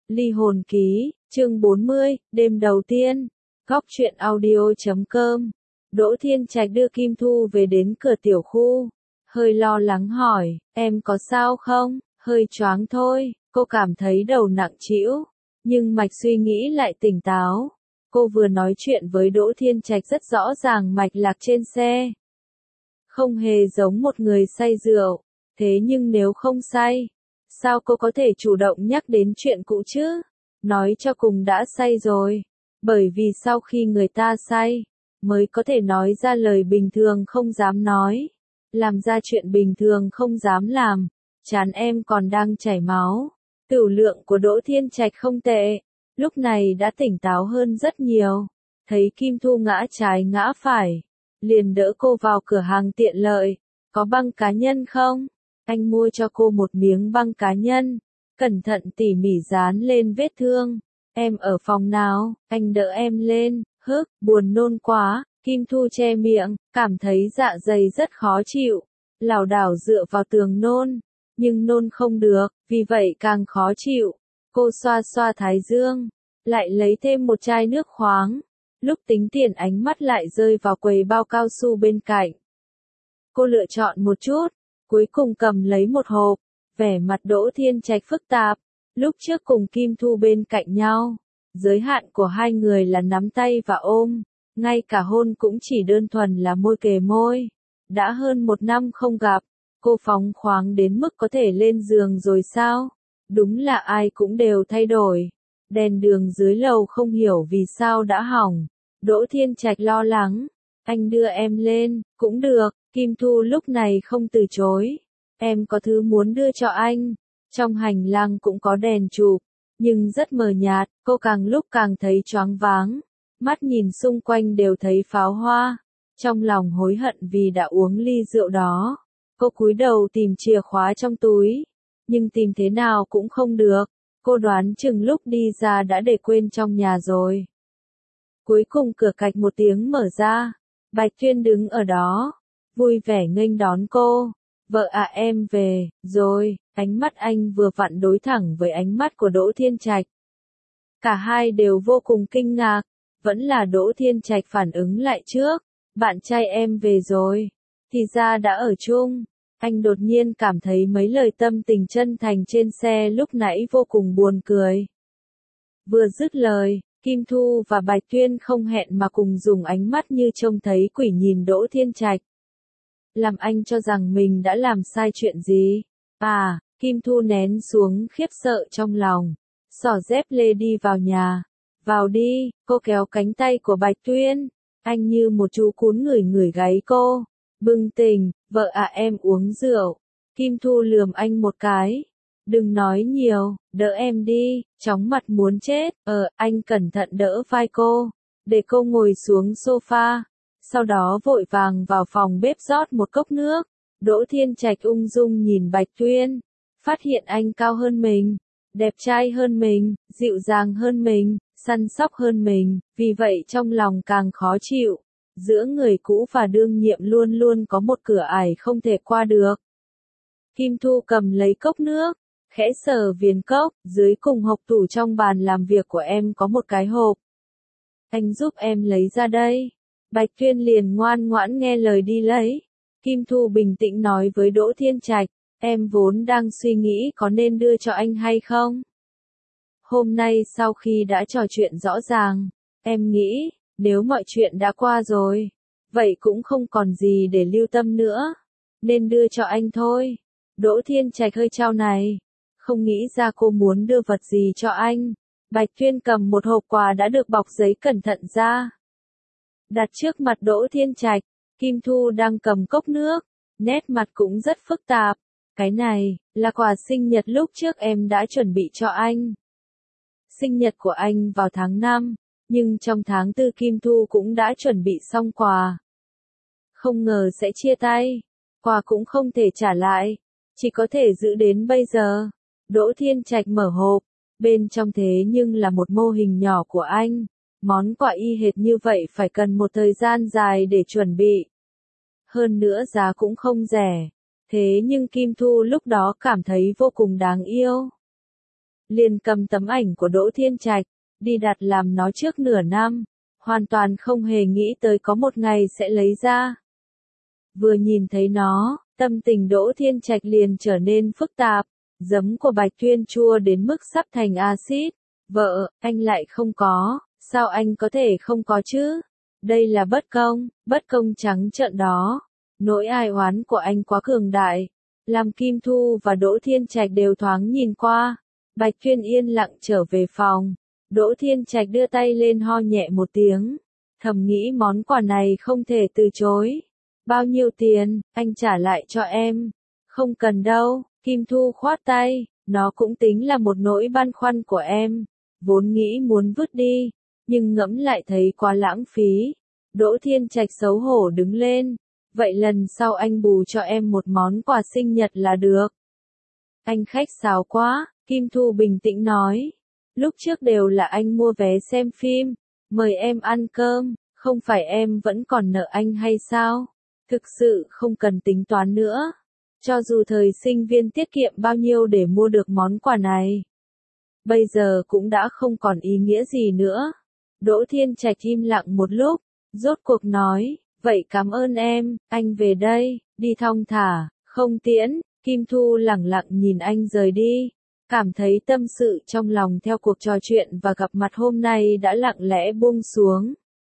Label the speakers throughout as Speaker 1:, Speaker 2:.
Speaker 1: Ly hồn ký, chương 40, đêm đầu tiên. Góc truyện audio.com. Đỗ Thiên Trạch đưa Kim Thu về đến cửa tiểu khu. Hơi lo lắng hỏi, em có sao không? Hơi choáng thôi, cô cảm thấy đầu nặng trĩu. Nhưng mạch suy nghĩ lại tỉnh táo. Cô vừa nói chuyện với Đỗ Thiên Trạch rất rõ ràng mạch lạc trên xe. Không hề giống một người say rượu. Thế nhưng nếu không say, sao cô có thể chủ động nhắc đến chuyện cũ chứ? Nói cho cùng đã say rồi. Bởi vì sau khi người ta say, mới có thể nói ra lời bình thường không dám nói. Làm ra chuyện bình thường không dám làm. Trán em còn đang chảy máu. Tửu lượng của Đỗ Thiên Trạch không tệ. Lúc này đã tỉnh táo hơn rất nhiều. Thấy Kim Thu ngã trái ngã phải. Liền đỡ cô vào cửa hàng tiện lợi. Có băng cá nhân không? Anh mua cho cô một miếng băng cá nhân. Cẩn thận tỉ mỉ dán lên vết thương. Em ở phòng nào? Anh đỡ em lên. Hức, buồn nôn quá. Kim Thu che miệng, cảm thấy dạ dày rất khó chịu. Lảo đảo dựa vào tường nôn. Nhưng nôn không được, vì vậy càng khó chịu. Cô xoa xoa thái dương. Lại lấy thêm một chai nước khoáng. Lúc tính tiền ánh mắt lại rơi vào quầy bao cao su bên cạnh. Cô lựa chọn một chút. Cuối cùng cầm lấy một hộp. Vẻ mặt Đỗ Thiên Trạch phức tạp. Lúc trước cùng Kim Thu bên cạnh nhau. Giới hạn của hai người là nắm tay và ôm. Ngay cả hôn cũng chỉ đơn thuần là môi kề môi. Đã hơn 1 năm không gặp. Cô phóng khoáng đến mức có thể lên giường rồi sao? Đúng là ai cũng đều thay đổi. Đèn đường dưới lầu không hiểu vì sao đã hỏng. Đỗ Thiên Trạch lo lắng. Anh đưa em lên, cũng được. Kim Thu lúc này không từ chối. Em có thứ muốn đưa cho anh. Trong hành lang cũng có đèn chụp, nhưng rất mờ nhạt, cô càng lúc càng thấy choáng váng. Mắt nhìn xung quanh đều thấy pháo hoa. Trong lòng hối hận vì đã uống ly rượu đó. Cô cúi đầu tìm chìa khóa trong túi. Nhưng tìm thế nào cũng không được. Cô đoán chừng lúc đi ra đã để quên trong nhà rồi. Cuối cùng cửa cạch một tiếng mở ra. Bạch Tuyên đứng ở đó. Vui vẻ nghênh đón cô. Vợ à em về, rồi, ánh mắt anh vừa vặn đối thẳng với ánh mắt của Đỗ Thiên Trạch. Cả hai đều vô cùng kinh ngạc, vẫn là Đỗ Thiên Trạch phản ứng lại trước. Bạn trai em về rồi, thì ra đã ở chung. Anh đột nhiên cảm thấy mấy lời tâm tình chân thành trên xe lúc nãy vô cùng buồn cười. Vừa dứt lời, Kim Thu và Bạch Tuyên không hẹn mà cùng dùng ánh mắt như trông thấy quỷ nhìn Đỗ Thiên Trạch. Làm anh cho rằng mình đã làm sai chuyện gì. Kim Thu nén xuống khiếp sợ trong lòng. Xỏ dép lê đi vào nhà. Vào đi, cô kéo cánh tay của Bạch Tuyên. Anh như một chú cún ngửi ngửi gáy cô. Bừng tỉnh, vợ à em uống rượu. Kim Thu lườm anh một cái. Đừng nói nhiều, đỡ em đi, chóng mặt muốn chết. Anh cẩn thận đỡ vai cô. Để cô ngồi xuống sofa. Sau đó vội vàng vào phòng bếp rót một cốc nước. Đỗ Thiên Trạch ung dung nhìn Bạch Tuyên. Phát hiện anh cao hơn mình, đẹp trai hơn mình, dịu dàng hơn mình, săn sóc hơn mình, vì vậy trong lòng càng khó chịu. Giữa người cũ và đương nhiệm luôn luôn có một cửa ải không thể qua được. Kim Thu cầm lấy cốc nước, khẽ sờ viền cốc, dưới cùng hộc tủ trong bàn làm việc của em có một cái hộp. Anh giúp em lấy ra đây. Bạch Tuyên liền ngoan ngoãn nghe lời đi lấy. Kim Thu bình tĩnh nói với Đỗ Thiên Trạch, em vốn đang suy nghĩ có nên đưa cho anh hay không. Hôm nay sau khi đã trò chuyện rõ ràng, em nghĩ, nếu mọi chuyện đã qua rồi, vậy cũng không còn gì để lưu tâm nữa. Nên đưa cho anh thôi. Đỗ Thiên Trạch hơi chau này. Không nghĩ ra cô muốn đưa vật gì cho anh. Bạch Tuyên cầm một hộp quà đã được bọc giấy cẩn thận ra. Đặt trước mặt Đỗ Thiên Trạch, Kim Thu đang cầm cốc nước, nét mặt cũng rất phức tạp. Cái này, là quà sinh nhật lúc trước em đã chuẩn bị cho anh. Sinh nhật của anh vào tháng 5, nhưng trong tháng 4 Kim Thu cũng đã chuẩn bị xong quà. Không ngờ sẽ chia tay, quà cũng không thể trả lại, chỉ có thể giữ đến bây giờ. Đỗ Thiên Trạch mở hộp, bên trong thế nhưng là một mô hình nhỏ của anh. Món quà y hệt như vậy phải cần một thời gian dài để chuẩn bị. Hơn nữa giá cũng không rẻ. Thế nhưng Kim Thu lúc đó cảm thấy vô cùng đáng yêu. liền cầm tấm ảnh của Đỗ Thiên Trạch, đi đặt làm nó trước nửa năm, hoàn toàn không hề nghĩ tới có một ngày sẽ lấy ra. Vừa nhìn thấy nó, tâm tình Đỗ Thiên Trạch liền trở nên phức tạp, giấm của Bạch Tuyên chua đến mức sắp thành axit. Vợ, anh lại không có, sao anh có thể không có chứ? Đây là bất công trắng trợn đó. Nỗi ai oán của anh quá cường đại, làm Kim Thu và Đỗ Thiên Trạch đều thoáng nhìn qua. Bạch Tuyên yên lặng trở về phòng, Đỗ Thiên Trạch đưa tay lên ho nhẹ một tiếng, thầm nghĩ món quà này không thể từ chối. Bao nhiêu tiền, anh trả lại cho em. Không cần đâu, Kim Thu khoát tay, nó cũng tính là một nỗi băn khoăn của em. Vốn nghĩ muốn vứt đi, nhưng ngẫm lại thấy quá lãng phí. Đỗ Thiên Trạch xấu hổ đứng lên, vậy lần sau anh bù cho em một món quà sinh nhật là được. Anh khách sáo quá, Kim Thu bình tĩnh nói. Lúc trước đều là anh mua vé xem phim, mời em ăn cơm, không phải em vẫn còn nợ anh hay sao? Thực sự không cần tính toán nữa. Cho dù thời sinh viên tiết kiệm bao nhiêu để mua được món quà này, bây giờ cũng đã không còn ý nghĩa gì nữa. Đỗ Thiên Trạch im lặng một lúc, rốt cuộc nói, vậy cảm ơn em, anh về đây, đi thong thả, không tiễn. Kim Thu lẳng lặng nhìn anh rời đi, cảm thấy tâm sự trong lòng theo cuộc trò chuyện và gặp mặt hôm nay đã lặng lẽ buông xuống.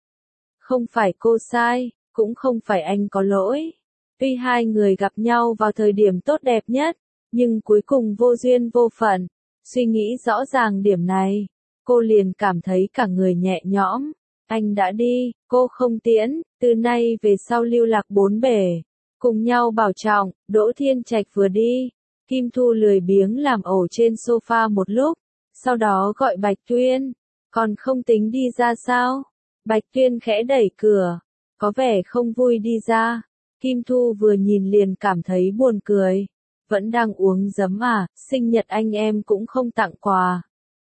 Speaker 1: Không phải cô sai, cũng không phải anh có lỗi. Tuy hai người gặp nhau vào thời điểm tốt đẹp nhất, nhưng cuối cùng vô duyên vô phận. Suy nghĩ rõ ràng điểm này, cô liền cảm thấy cả người nhẹ nhõm. Anh đã đi, cô không tiễn, từ nay về sau lưu lạc bốn bể. Cùng nhau bảo trọng. Đỗ Thiên Trạch vừa đi, Kim Thu lười biếng làm ổ trên sofa một lúc, sau đó gọi Bạch Tuyên, còn không tính đi ra sao? Bạch Tuyên khẽ đẩy cửa, có vẻ không vui đi ra. Kim Thu vừa nhìn liền cảm thấy buồn cười. Vẫn đang uống giấm à, sinh nhật anh em cũng không tặng quà.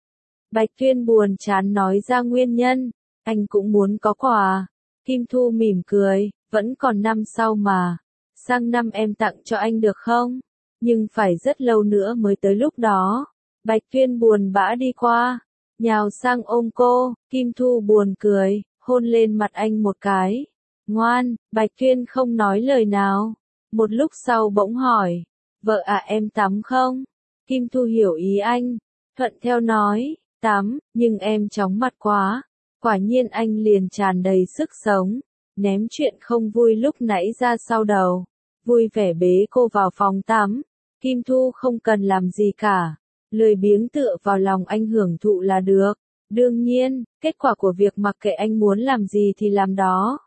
Speaker 1: Bạch Tuyên buồn chán nói ra nguyên nhân, anh cũng muốn có quà. Kim Thu mỉm cười, vẫn còn năm sau mà. Sang năm em tặng cho anh được không? Nhưng phải rất lâu nữa mới tới lúc đó. Bạch Tuyên buồn bã đi qua, nhào sang ôm cô. Kim Thu buồn cười, hôn lên mặt anh một cái. Ngoan. Bạch Tuyên không nói lời nào. Một lúc sau bỗng hỏi, vợ à em tắm không? Kim Thu hiểu ý anh, thuận theo nói, tắm, nhưng em chóng mặt quá. Quả nhiên anh liền tràn đầy sức sống, ném chuyện không vui lúc nãy ra sau đầu, vui vẻ bế cô vào phòng tắm. Kim Thu không cần làm gì cả, lười biếng tựa vào lòng anh hưởng thụ là được. Đương nhiên, kết quả của việc mặc kệ anh muốn làm gì thì làm đó.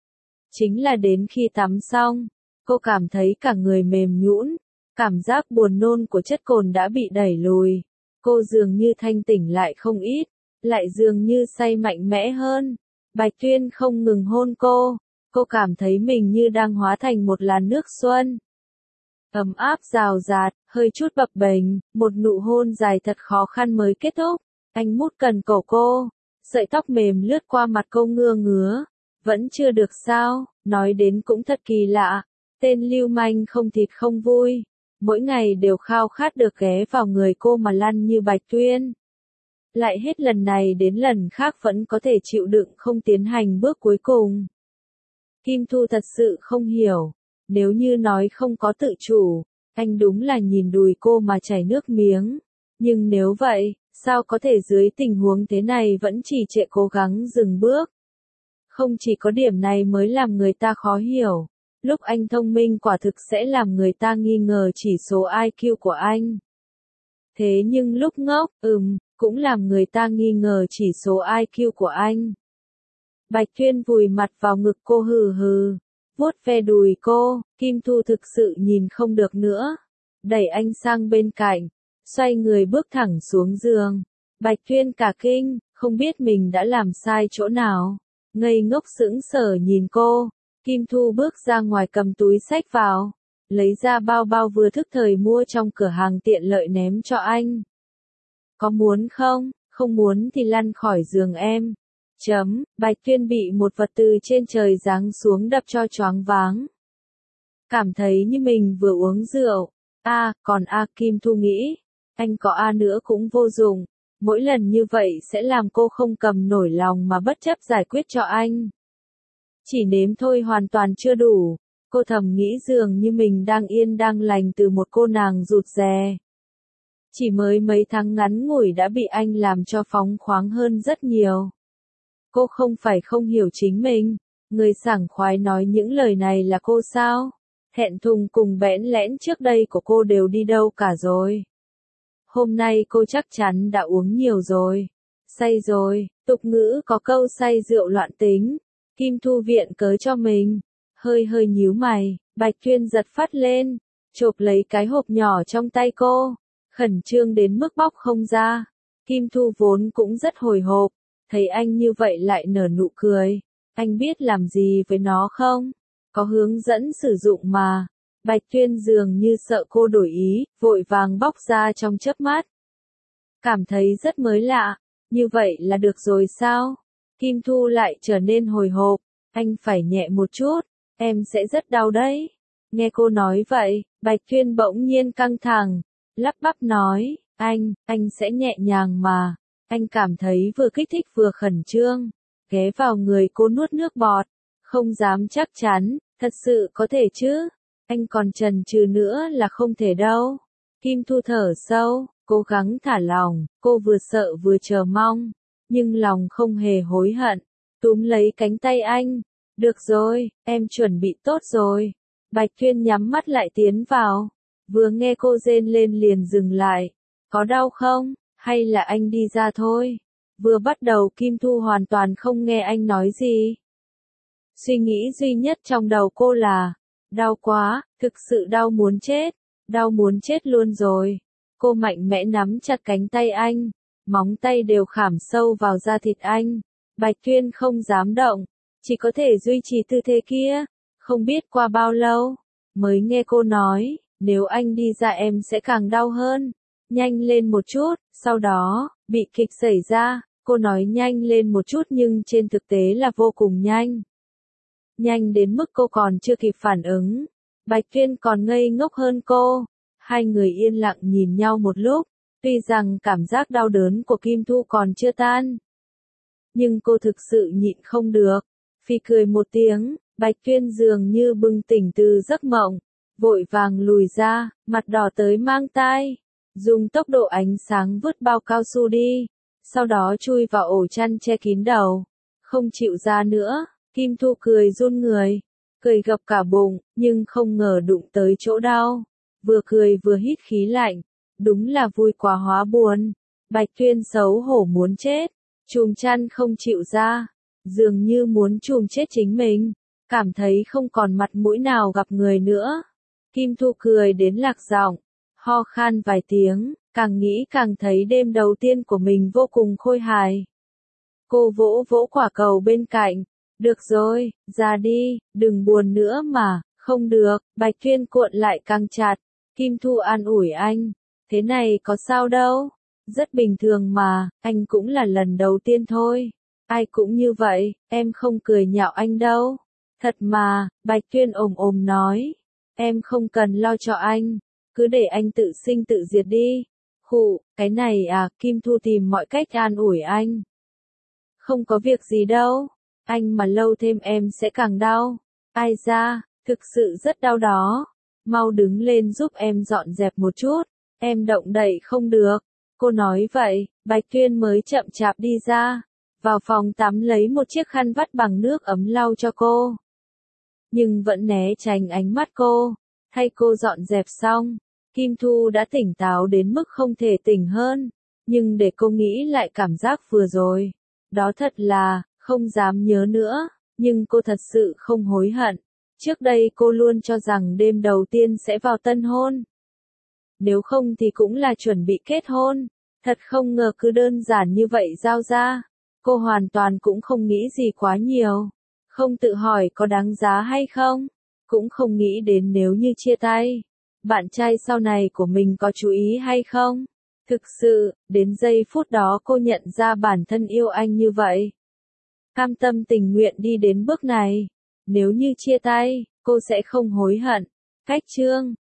Speaker 1: Chính là đến khi tắm xong, cô cảm thấy cả người mềm nhũn, cảm giác buồn nôn của chất cồn đã bị đẩy lùi. Cô dường như thanh tỉnh lại không ít, lại dường như say mạnh mẽ hơn. Bạch Tuyên không ngừng hôn cô cảm thấy mình như đang hóa thành một làn nước xuân. Ấm áp rào rạt, hơi chút bập bềnh, một nụ hôn dài thật khó khăn mới kết thúc. Anh mút cần cổ cô, sợi tóc mềm lướt qua mặt cô ngứa ngứa. Vẫn chưa được sao, nói đến cũng thật kỳ lạ. Tên lưu manh không thịt không vui, mỗi ngày đều khao khát được ghé vào người cô mà lăn như Bạch Tuyên. Lại hết lần này đến lần khác vẫn có thể chịu đựng không tiến hành bước cuối cùng. Kim Thu thật sự không hiểu, nếu như nói không có tự chủ, anh đúng là nhìn đùi cô mà chảy nước miếng. Nhưng nếu vậy, sao có thể dưới tình huống thế này vẫn trì trệ cố gắng dừng bước? Không chỉ có điểm này mới làm người ta khó hiểu. Lúc anh thông minh quả thực sẽ làm người ta nghi ngờ chỉ số IQ của anh. Thế nhưng lúc ngốc, cũng làm người ta nghi ngờ chỉ số IQ của anh. Bạch Tuyên vùi mặt vào ngực cô hừ hừ, vuốt ve đùi cô. Kim Thu thực sự nhìn không được nữa, đẩy anh sang bên cạnh, xoay người bước thẳng xuống giường. Bạch Tuyên cả kinh, không biết mình đã làm sai chỗ nào, ngây ngốc sững sờ nhìn cô. Kim Thu bước ra ngoài cầm túi xách vào, lấy ra bao bao vừa thức thời mua trong cửa hàng tiện lợi ném cho anh. Có muốn không? Không muốn thì lăn khỏi giường em. Bạch Tuyên bị một vật từ trên trời giáng xuống đập cho choáng váng. Cảm thấy như mình vừa uống rượu. Kim Thu nghĩ, anh có A nữa cũng vô dụng. Mỗi lần như vậy sẽ làm cô không cầm nổi lòng mà bất chấp giải quyết cho anh. Chỉ nếm thôi hoàn toàn chưa đủ. Cô thầm nghĩ dường như mình đang yên đang lành từ một cô nàng rụt rè. Chỉ mới mấy tháng ngắn ngủi đã bị anh làm cho phóng khoáng hơn rất nhiều. Cô không phải không hiểu chính mình. Người sảng khoái nói những lời này là cô sao? Thẹn thùng cùng bẽn lẽn trước đây của cô đều đi đâu cả rồi. Hôm nay cô chắc chắn đã uống nhiều rồi. Say rồi, tục ngữ có câu say rượu loạn tính. Kim Thu viện cớ cho mình. Hơi hơi nhíu mày, Bạch Tuyên giật phát lên, chộp lấy cái hộp nhỏ trong tay cô, khẩn trương đến mức bóc không ra. Kim Thu vốn cũng rất hồi hộp, thấy anh như vậy lại nở nụ cười. Anh biết làm gì với nó không? Có hướng dẫn sử dụng mà. Bạch Tuyên dường như sợ cô đổi ý, vội vàng bóc ra trong chớp mắt. Cảm thấy rất mới lạ, như vậy là được rồi sao? Kim Thu lại trở nên hồi hộp, anh phải nhẹ một chút, em sẽ rất đau đấy. Nghe cô nói vậy, Bạch Tuyên bỗng nhiên căng thẳng, lắp bắp nói, anh sẽ nhẹ nhàng mà. Anh cảm thấy vừa kích thích vừa khẩn trương, ghé vào người cô nuốt nước bọt, không dám chắc chắn, thật sự có thể chứ? Anh còn chần chừ nữa là không thể đâu. Kim Thu thở sâu, cố gắng thả lòng, cô vừa sợ vừa chờ mong, nhưng lòng không hề hối hận, túm lấy cánh tay anh. Được rồi, em chuẩn bị tốt rồi. Bạch Tuyên nhắm mắt lại tiến vào, vừa nghe cô rên lên liền dừng lại. Có đau không, hay là anh đi ra thôi? Vừa bắt đầu Kim Thu hoàn toàn không nghe anh nói gì. Suy nghĩ duy nhất trong đầu cô là, đau quá, thực sự đau muốn chết luôn rồi. Cô mạnh mẽ nắm chặt cánh tay anh, móng tay đều khảm sâu vào da thịt anh. Bạch Tuyên không dám động, chỉ có thể duy trì tư thế kia. Không biết qua bao lâu, mới nghe cô nói, nếu anh đi ra em sẽ càng đau hơn. Nhanh lên một chút, sau đó, bị kịch xảy ra, cô nói nhanh lên một chút nhưng trên thực tế là vô cùng nhanh. Nhanh đến mức cô còn chưa kịp phản ứng. Bạch Tuyên còn ngây ngốc hơn cô. Hai người yên lặng nhìn nhau một lúc, tuy rằng cảm giác đau đớn của Kim Thu còn chưa tan. Nhưng cô thực sự nhịn không được. Phì cười một tiếng, Bạch Tuyên dường như bừng tỉnh từ giấc mộng, vội vàng lùi ra, mặt đỏ tới mang tai, dùng tốc độ ánh sáng vứt bao cao su đi, sau đó chui vào ổ chăn che kín đầu, không chịu ra nữa. Kim Thu cười run người, cười gập cả bụng, nhưng không ngờ đụng tới chỗ đau, vừa cười vừa hít khí lạnh, đúng là vui quá hóa buồn. Bạch Tuyên xấu hổ muốn chết, chùm chăn không chịu ra, dường như muốn chùm chết chính mình, cảm thấy không còn mặt mũi nào gặp người nữa. Kim Thu cười đến lạc giọng, ho khan vài tiếng, càng nghĩ càng thấy đêm đầu tiên của mình vô cùng khôi hài. Cô vỗ vỗ quả cầu bên cạnh, được rồi, ra đi, đừng buồn nữa mà. Không được, Bạch Tuyên cuộn lại càng chặt. Kim Thu an ủi anh, thế này có sao đâu, rất bình thường mà, anh cũng là lần đầu tiên thôi. Ai cũng như vậy, em không cười nhạo anh đâu. Thật mà, Bạch Tuyên ồm nói, em không cần lo cho anh, cứ để anh tự sinh tự diệt đi. Khụ, cái này à, Kim Thu tìm mọi cách an ủi anh. Không có việc gì đâu, anh mà lâu thêm em sẽ càng đau. Ai ra, thực sự rất đau đó. Mau đứng lên giúp em dọn dẹp một chút, em động đậy không được. Cô nói vậy, Bạch Tuyên mới chậm chạp đi ra, vào phòng tắm lấy một chiếc khăn vắt bằng nước ấm lau cho cô. Nhưng vẫn né tránh ánh mắt cô. Thay cô dọn dẹp xong, Kim Thu đã tỉnh táo đến mức không thể tỉnh hơn. Nhưng để cô nghĩ lại cảm giác vừa rồi, đó thật là, không dám nhớ nữa, nhưng cô thật sự không hối hận. Trước đây cô luôn cho rằng đêm đầu tiên sẽ vào tân hôn. Nếu không thì cũng là chuẩn bị kết hôn. Thật không ngờ cứ đơn giản như vậy giao ra. Cô hoàn toàn cũng không nghĩ gì quá nhiều. Không tự hỏi có đáng giá hay không. Cũng không nghĩ đến nếu như chia tay, bạn trai sau này của mình có chú ý hay không. Thực sự, đến giây phút đó cô nhận ra bản thân yêu anh như vậy. Cam tâm tình nguyện đi đến bước này. Nếu như chia tay, cô sẽ không hối hận. Cách chương